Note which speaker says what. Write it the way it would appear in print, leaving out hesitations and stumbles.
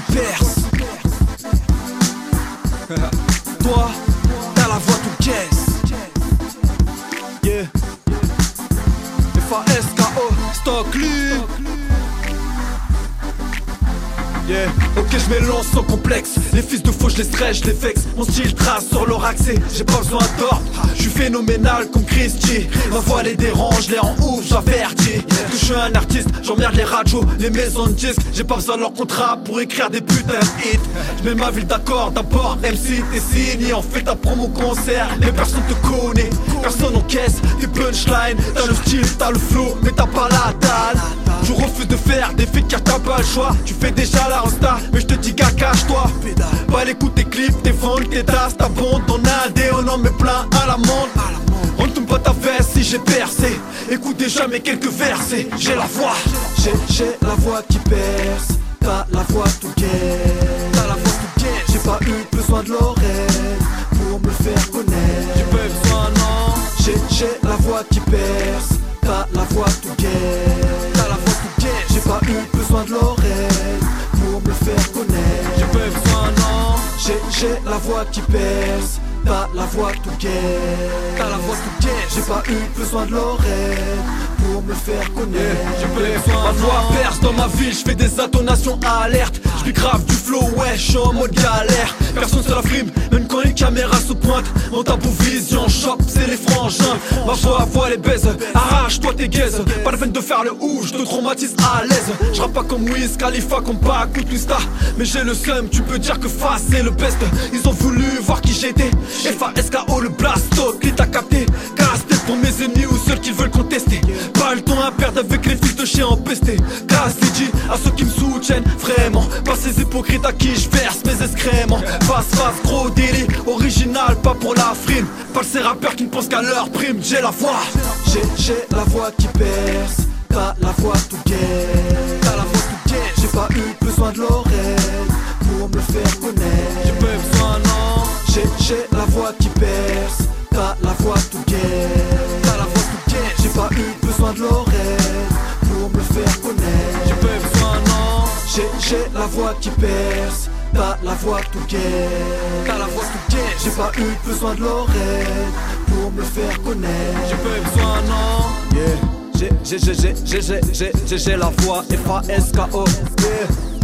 Speaker 1: perce. Toi, t'as la voix tout caisse. Yeah. F-A-S-K-O, stock lui. Yeah. Ok, je m'élance sans complexe. Les fils de faux, je les stresse, je les vexe. Mon style trace sur leur accès, j'ai pas besoin d'ordre. Je suis phénoménal comme Christy. Ma voix les dérange, les rend ouf, j'avertis que je suis un artiste, j'emmerde les radios, les maisons de disques. J'ai pas besoin de leur contrat pour écrire des putains de hits. Je mets ma ville d'accord, d'abord MC t'es signé. On fait ta promo concert, mais personne te connaît. Personne encaisse tes punchlines. T'as le style, t'as le flow, mais t'as pas la dalle. Je refuse de faire des feats car t'as pas le choix. Tu fais déjà la resta, mais je te dis gars cache-toi. Pas l'écoute tes clips, tes ventes, tes tasses, ta bande. On a un dé, on en met plein à l'amende. On tombe pas ta veste si j'ai percé. Écoute déjà mes quelques versets. J'ai la voix, j'ai la voix qui perce. T'as la voix tout guette. T'as la voix tout guette. J'ai pas eu besoin de l'oreille pour me faire connaître. J'ai pas eu besoin non. J'ai la voix qui perce. T'as la voix tout guette. T'as la voix tout guette. J'ai pas eu besoin de l'oreille pour me faire connaître. J'ai pas eu besoin non. J'ai la voix qui perce. T'as la voix tout guette. T'as la voix tout guette. J'ai pas eu besoin de l'oreille pour me faire connaître. J'ai pas besoin. Ma voix perce dans ma ville, je fais des intonations alerte. Je grave du flow, ouais, je suis en mode galère. Personne se la frime, même quand les caméras se pointent. Mon tabou vision, shop, c'est les frangins. Ma voix les baise, arrache-toi tes gaises. Pas la peine de faire le ouf, je te traumatise à l'aise. Je rappe pas comme Wiz Khalifa, comme pas coup Twista. Mais j'ai le seum, tu peux dire que face c'est le best. Ils ont voulu voir qui j'étais. F-A-S-K-O, le blasto, qui t'a capté. Casse-tête pour mes ennemis ou ceux qui veulent contester. Pas le temps à perdre avec les fils de chiens empestés. Casse DJ à ceux qui me soutiennent vraiment. Pas ces hypocrites à qui je verse mes excréments. Face, gros délit, original, pas pour la frime. Pas ces rappeurs qui ne pensent qu'à leur prime. J'ai la voix, j'ai la voix qui perce. T'as la voix tout guette. T'as la voix tout guette. J'ai pas eu besoin de l'oreille pour me faire connaître. J'ai pas eu besoin non. J'ai la voix qui perce. T'as la voix tout guette. T'as la voix tout guette. J'ai pas eu besoin de l'oreille pour me faire connaître. J'ai pas eu besoin non. J'ai la voix qui perce. T'as la voix tout guette. T'as la voix tout guette. J'ai pas eu besoin de l'oreille pour me faire connaître. J'ai pas eu besoin non. Yeah. J'ai la voix F-A-S-K-O. Yeah.